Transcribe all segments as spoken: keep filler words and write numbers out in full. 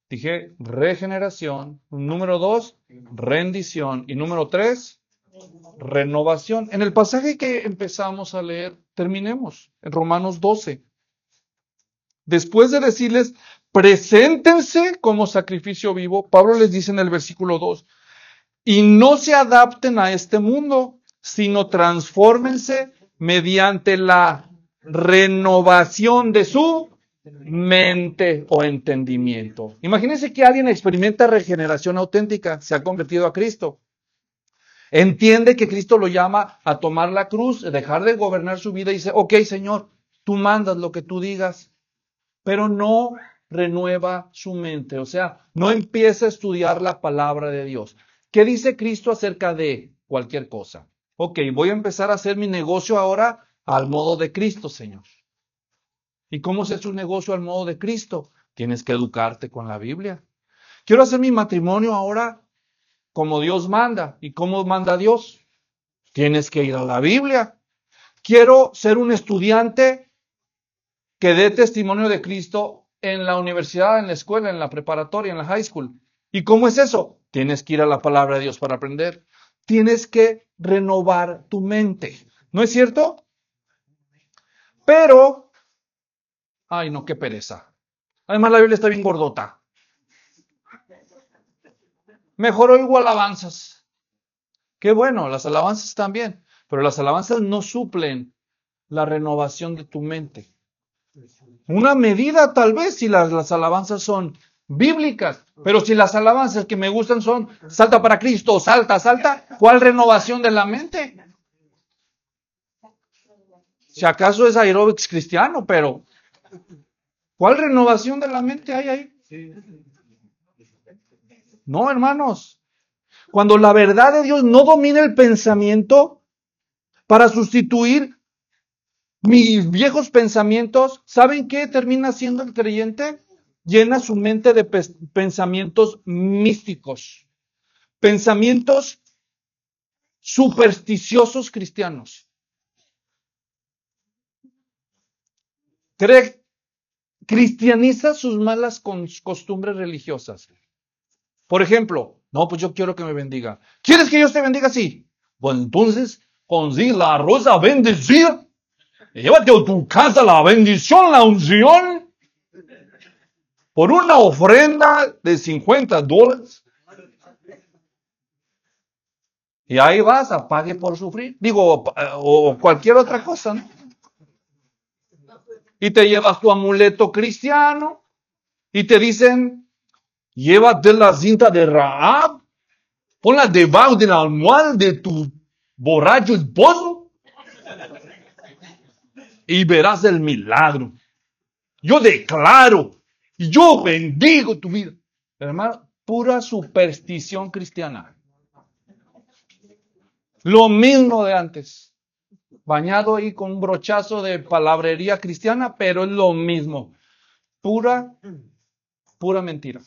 Dije regeneración. Número dos, rendición. Y número tres, renovación. En el pasaje que empezamos a leer, terminemos en Romanos doce. Después de decirles, preséntense como sacrificio vivo, Pablo les dice en el versículo dos, y no se adapten a este mundo, sino transfórmense mediante la renovación de su mente o entendimiento. Imagínense que alguien experimenta regeneración auténtica, se ha convertido a Cristo. Entiende que Cristo lo llama a tomar la cruz, dejar de gobernar su vida y dice, ok, Señor, tú mandas lo que tú digas, pero no renueva su mente. O sea, no empieza a estudiar la palabra de Dios. ¿Qué dice Cristo acerca de cualquier cosa? Ok, voy a empezar a hacer mi negocio ahora al modo de Cristo, Señor. ¿Y cómo se hace un negocio al modo de Cristo? Tienes que educarte con la Biblia. Quiero hacer mi matrimonio ahora como Dios manda. ¿Y cómo manda Dios? Tienes que ir a la Biblia. Quiero ser un estudiante que dé testimonio de Cristo en la universidad, en la escuela, en la preparatoria, en la high school. ¿Y cómo es eso? Tienes que ir a la palabra de Dios para aprender. Tienes que renovar tu mente. ¿No es cierto? Pero, ay no, qué pereza. Además la Biblia está bien gordota. Mejor oigo alabanzas. Qué bueno, las alabanzas están bien, pero las alabanzas no suplen la renovación de tu mente. Una medida tal vez si las, las alabanzas son bíblicas, pero si las alabanzas que me gustan son salta para Cristo, salta, salta, ¿cuál renovación de la mente? Si acaso es aeróbics cristiano, pero ¿cuál renovación de la mente hay ahí? No, hermanos. Cuando la verdad de Dios no domina el pensamiento para sustituir mis viejos pensamientos, ¿saben qué termina siendo el creyente? Llena su mente de pe- pensamientos místicos, pensamientos supersticiosos cristianos. Cree, cristianiza sus malas costumbres religiosas. Por ejemplo, no, pues yo quiero que me bendiga. ¿Quieres que Dios te bendiga? Sí. Pues entonces, consigue la rosa bendecida. Llévate a tu casa la bendición, la unción, por una ofrenda de cincuenta dólares. Y ahí vas, a pague por sufrir. Digo, o cualquier otra cosa, ¿no? Y te llevas tu amuleto cristiano y te dicen, llévate la cinta de Rahab, ponla debajo de la almohada de tu borracho esposo y verás el milagro. Yo declaro y yo bendigo tu vida. Hermano, pura superstición cristiana. Lo mismo de antes. Bañado ahí con un brochazo de palabrería cristiana, pero es lo mismo. Pura, pura mentira.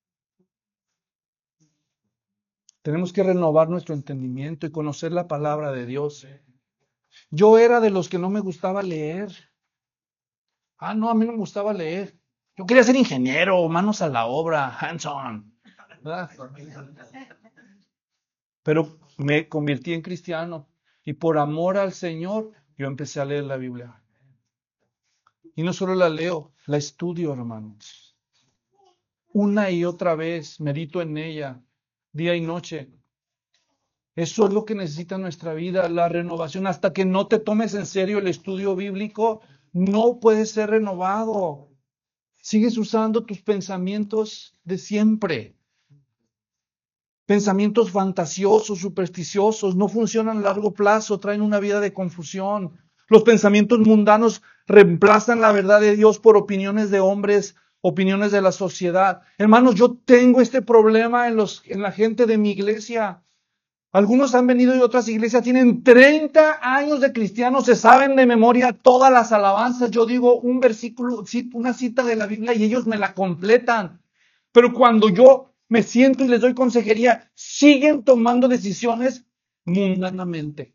Tenemos que renovar nuestro entendimiento y conocer la palabra de Dios. Yo era de los que no me gustaba leer. Ah, no, a mí no me gustaba leer. Yo quería ser ingeniero, manos a la obra, hands-on. ¿Verdad? Pero me convertí en cristiano y por amor al Señor yo empecé a leer la Biblia. Y no solo la leo, la estudio, hermanos. Una y otra vez medito en ella, día y noche. Eso es lo que necesita nuestra vida, la renovación. Hasta que no te tomes en serio el estudio bíblico, no puedes ser renovado. Sigues usando tus pensamientos de siempre. Pensamientos fantasiosos, supersticiosos, no funcionan a largo plazo, traen una vida de confusión. Los pensamientos mundanos reemplazan la verdad de Dios por opiniones de hombres, opiniones de la sociedad. Hermanos, yo tengo este problema en, los, en la gente de mi iglesia. Algunos han venido de otras iglesias, tienen treinta años de cristianos, se saben de memoria todas las alabanzas. Yo digo un versículo, una cita de la Biblia y ellos me la completan. Pero cuando yo me siento y les doy consejería, siguen tomando decisiones mundanamente.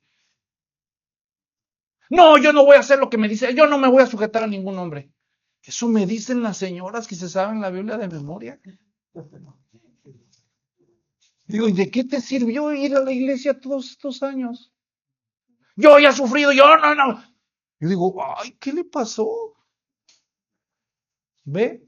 No, yo no voy a hacer lo que me dice, yo no me voy a sujetar a ningún hombre. Eso me dicen las señoras que se saben la Biblia de memoria. Digo, ¿y de qué te sirvió ir a la iglesia todos estos años? Yo ya he sufrido, yo no, no. Yo digo, ay, ¿qué le pasó? ¿Ve?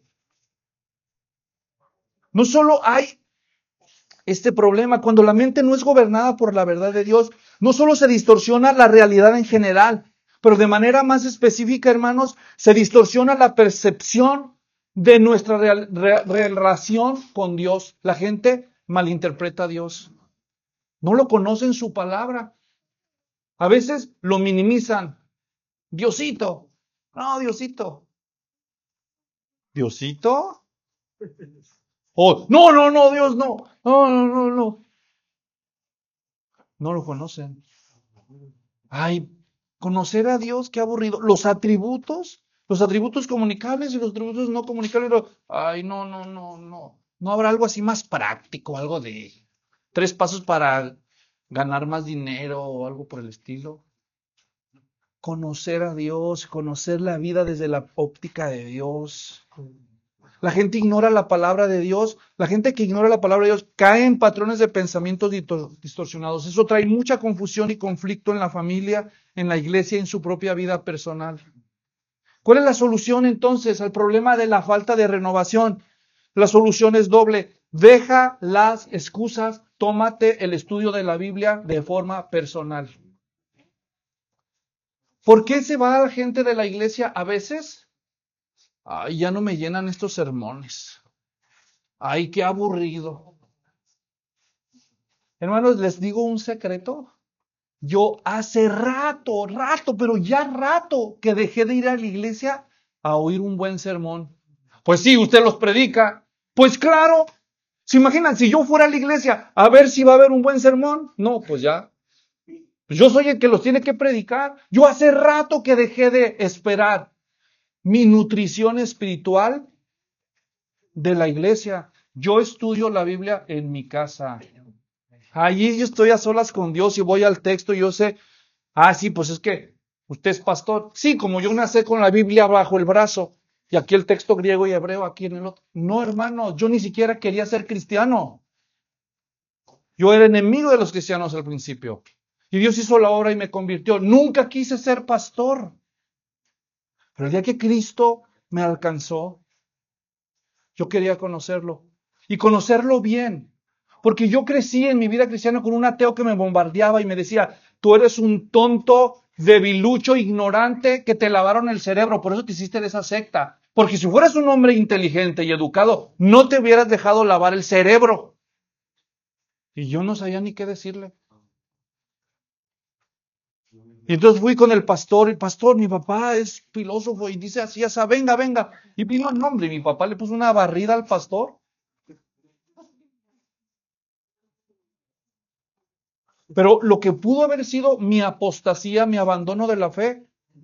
No solo hay este problema, cuando la mente no es gobernada por la verdad de Dios, no solo se distorsiona la realidad en general, pero de manera más específica, hermanos, se distorsiona la percepción de nuestra real, re, relación con Dios. La gente malinterpreta a Dios. No lo conocen su palabra. A veces lo minimizan. Diosito. No, Diosito. ¿Diosito? Oh, no, no, no, Dios no. No, no, no, no. No lo conocen. Ay, conocer a Dios, qué aburrido. Los atributos, los atributos comunicables y los atributos no comunicables. Lo- Ay, no, no, no, no. No habrá algo así más práctico, algo de tres pasos para ganar más dinero o algo por el estilo. Conocer a Dios, conocer la vida desde la óptica de Dios. La gente ignora la palabra de Dios. La gente que ignora la palabra de Dios cae en patrones de pensamientos distorsionados. Eso trae mucha confusión y conflicto en la familia, en la iglesia y en su propia vida personal. ¿Cuál es la solución entonces al problema de la falta de renovación? La solución es doble. Deja las excusas, tómate el estudio de la Biblia de forma personal. ¿Por qué se va la gente de la iglesia a veces? Ay, ya no me llenan estos sermones. Ay, qué aburrido. Hermanos, les digo un secreto. Yo hace rato, rato, pero ya rato que dejé de ir a la iglesia a oír un buen sermón. Pues sí, usted los predica. Pues claro. ¿Se imaginan si yo fuera a la iglesia a ver si va a haber un buen sermón? No, pues ya. Yo soy el que los tiene que predicar. Yo hace rato que dejé de esperar mi nutrición espiritual de la iglesia. Yo estudio la Biblia en mi casa. Allí yo estoy a solas con Dios y voy al texto y yo sé, ah, sí, pues es que usted es pastor. Sí, como yo nací con la Biblia bajo el brazo y aquí el texto griego y hebreo aquí en el otro. No, hermano, yo ni siquiera quería ser cristiano. Yo era enemigo de los cristianos al principio. Y Dios hizo la obra y me convirtió. Nunca quise ser pastor. Pero el día que Cristo me alcanzó, yo quería conocerlo. Y conocerlo bien. Porque yo crecí en mi vida cristiana con un ateo que me bombardeaba y me decía, tú eres un tonto, debilucho, ignorante, que te lavaron el cerebro, por eso te hiciste de esa secta. Porque si fueras un hombre inteligente y educado, no te hubieras dejado lavar el cerebro. Y yo no sabía ni qué decirle. Y entonces fui con el pastor, el pastor, mi papá es filósofo y dice así, así, venga, venga. Y vino el nombre y mi papá le puso una barrida al pastor. Pero lo que pudo haber sido mi apostasía, mi abandono de la fe,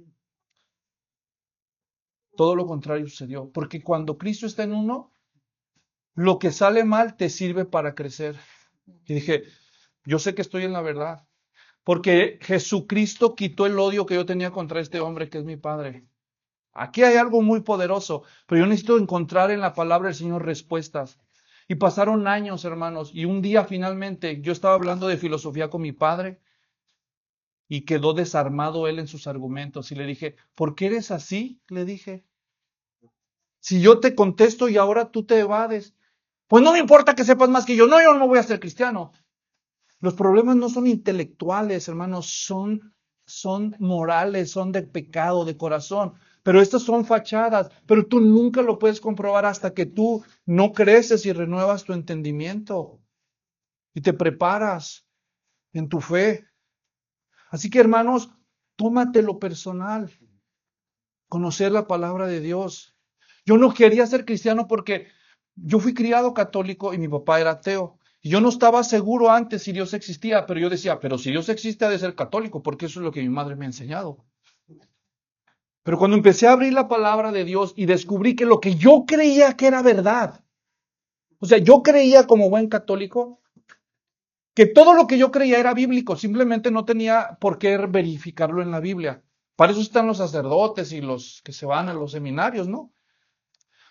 todo lo contrario sucedió. Porque cuando Cristo está en uno, lo que sale mal te sirve para crecer. Y dije, yo sé que estoy en la verdad. Porque Jesucristo quitó el odio que yo tenía contra este hombre que es mi padre. Aquí hay algo muy poderoso, pero yo necesito encontrar en la palabra del Señor respuestas. Y pasaron años, hermanos, y un día finalmente yo estaba hablando de filosofía con mi padre y quedó desarmado él en sus argumentos. Y le dije, ¿por qué eres así? Le dije, si yo te contesto y ahora tú te evades, pues no me importa que sepas más que yo. No, yo no voy a ser cristiano. Los problemas no son intelectuales, hermanos, son, son morales, son de pecado, de corazón. Pero estas son fachadas, pero tú nunca lo puedes comprobar hasta que tú no creces y renuevas tu entendimiento y te preparas en tu fe. Así que, hermanos, tómatelo personal, conocer la palabra de Dios. Yo no quería ser cristiano porque yo fui criado católico y mi papá era ateo. Y yo no estaba seguro antes si Dios existía, pero yo decía, pero si Dios existe ha de ser católico, porque eso es lo que mi madre me ha enseñado. Pero cuando empecé a abrir la palabra de Dios y descubrí que lo que yo creía que era verdad, o sea, yo creía como buen católico que todo lo que yo creía era bíblico, simplemente no tenía por qué verificarlo en la Biblia. Para eso están los sacerdotes y los que se van a los seminarios, ¿no?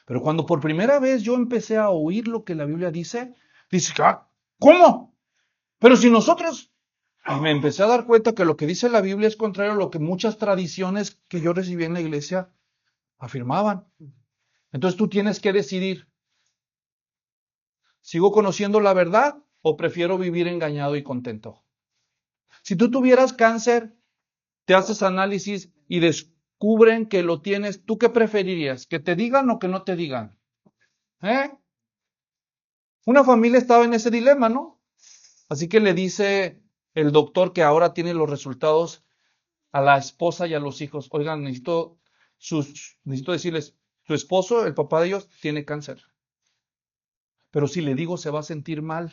Pero cuando por primera vez yo empecé a oír lo que la Biblia dice, dice, ah, ¿cómo? Pero si nosotros... Y me empecé a dar cuenta que lo que dice la Biblia es contrario a lo que muchas tradiciones que yo recibí en la iglesia afirmaban. Entonces tú tienes que decidir, ¿sigo conociendo la verdad o prefiero vivir engañado y contento? Si tú tuvieras cáncer, te haces análisis y descubren que lo tienes, ¿tú qué preferirías? ¿Que te digan o que no te digan? ¿Eh? Una familia estaba en ese dilema, ¿no? Así que le dice el doctor que ahora tiene los resultados a la esposa y a los hijos, oigan, necesito, sus, necesito decirles, su esposo, el papá de ellos, tiene cáncer. Pero si le digo se va a sentir mal.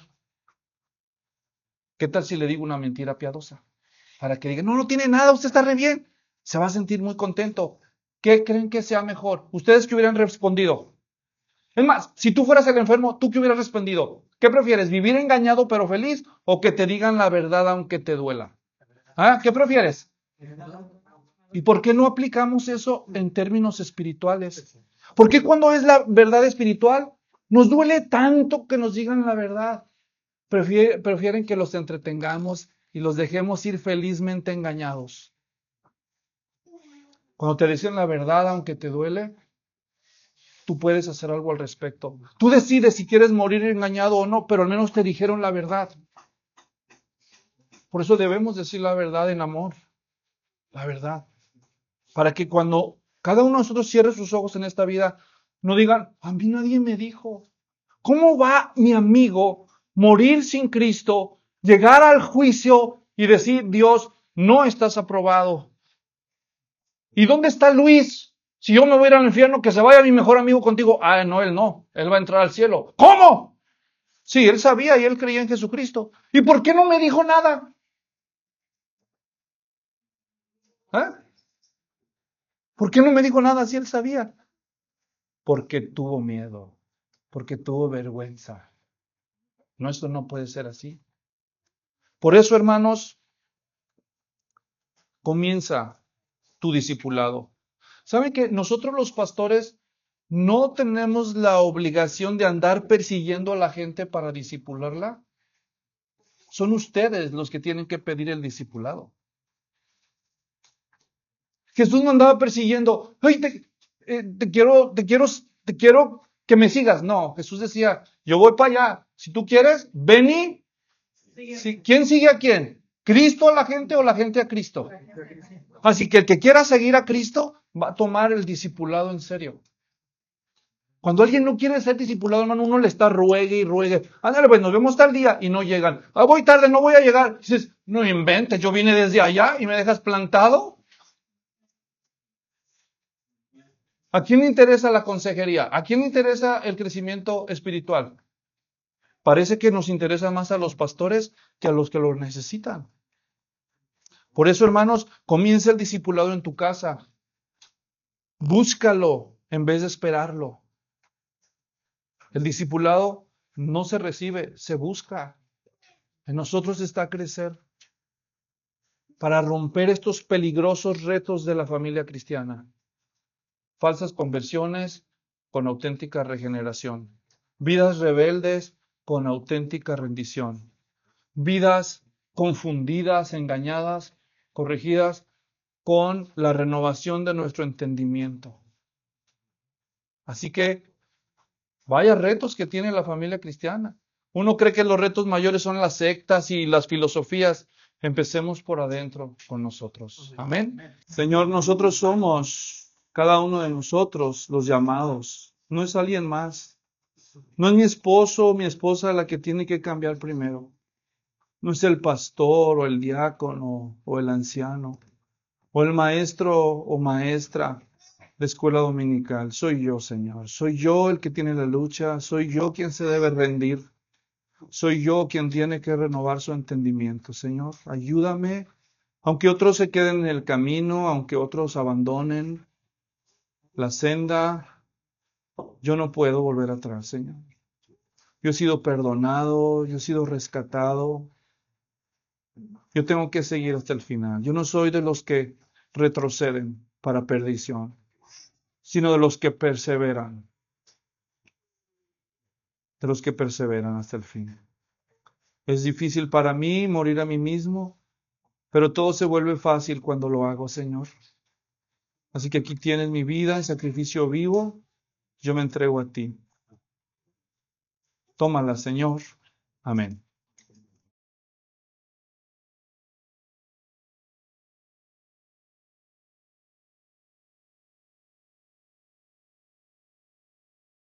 ¿Qué tal si le digo una mentira piadosa? Para que diga, no, no tiene nada, usted está re bien. Se va a sentir muy contento. ¿Qué creen que sea mejor? ¿Ustedes qué hubieran respondido? Es más, si tú fueras el enfermo, ¿tú qué hubieras respondido? ¿Qué prefieres, vivir engañado pero feliz o que te digan la verdad aunque te duela? ¿Ah? ¿Qué prefieres? ¿Y por qué no aplicamos eso en términos espirituales? ¿Por qué cuando es la verdad espiritual nos duele tanto que nos digan la verdad? Prefieren, prefieren que los entretengamos y los dejemos ir felizmente engañados. Cuando te dicen la verdad, aunque te duele, tú puedes hacer algo al respecto. Tú decides si quieres morir engañado o no, pero al menos te dijeron la verdad. Por eso debemos decir la verdad en amor. La verdad. Para que cuando cada uno de nosotros cierre sus ojos en esta vida, no digan, a mí nadie me dijo. ¿Cómo va mi amigo morir sin Cristo, llegar al juicio y decir, Dios, no estás aprobado? ¿Y dónde está Luis? Si yo me voy a ir al infierno, que se vaya mi mejor amigo contigo. Ah, no, él no. Él va a entrar al cielo. ¿Cómo? Sí, él sabía y él creía en Jesucristo. ¿Y por qué no me dijo nada? ¿Eh? ¿Por qué no me dijo nada si él sabía? Porque tuvo miedo. Porque tuvo vergüenza. No, esto no puede ser así. Por eso, hermanos, comienza tu discipulado. ¿Saben que nosotros los pastores no tenemos la obligación de andar persiguiendo a la gente para discipularla? Son ustedes los que tienen que pedir el discipulado. Jesús no andaba persiguiendo, ¡ay, te, eh, te quiero, te quiero, te quiero que me sigas! No, Jesús decía, yo voy para allá. Si tú quieres, ven y... Sí. ¿Quién sigue a quién? ¿Cristo a la gente o la gente a Cristo? Así que el que quiera seguir a Cristo va a tomar el discipulado en serio. Cuando alguien no quiere ser discipulado, hermano, uno le está ruegue y ruegue. Ándale, pues nos vemos tal día y no llegan. Ah, voy tarde, no voy a llegar. Dices, no inventes, yo vine desde allá y me dejas plantado. ¿A quién le interesa la consejería? ¿A quién le interesa el crecimiento espiritual? Parece que nos interesa más a los pastores que a los que lo necesitan. Por eso, hermanos, comienza el discipulado en tu casa. Búscalo en vez de esperarlo. El discipulado no se recibe, se busca. En nosotros está crecer para romper estos peligrosos retos de la familia cristiana. Falsas conversiones con auténtica regeneración. Vidas rebeldes con auténtica rendición. Vidas confundidas, engañadas, corregidas con la renovación de nuestro entendimiento. Así que, vaya retos que tiene la familia cristiana. Uno cree que los retos mayores son las sectas y las filosofías. Empecemos por adentro con nosotros. Amén. Señor, nosotros somos, cada uno de nosotros, los llamados. No es alguien más. No es mi esposo o mi esposa la que tiene que cambiar primero. No es el pastor o el diácono o el anciano o el maestro o maestra de escuela dominical. Soy yo, Señor. Soy yo el que tiene la lucha. Soy yo quien se debe rendir. Soy yo quien tiene que renovar su entendimiento. Señor, ayúdame. Aunque otros se queden en el camino, aunque otros abandonen la senda, yo no puedo volver atrás, Señor. Yo he sido perdonado, yo he sido rescatado. Yo tengo que seguir hasta el final. Yo no soy de los que retroceden para perdición, sino de los que perseveran. de los que perseveran hasta el fin. Es difícil para mí morir a mí mismo, pero todo se vuelve fácil cuando lo hago, Señor. Así que aquí tienes mi vida en sacrificio vivo, yo me entrego a ti. Tómala, Señor. Amén.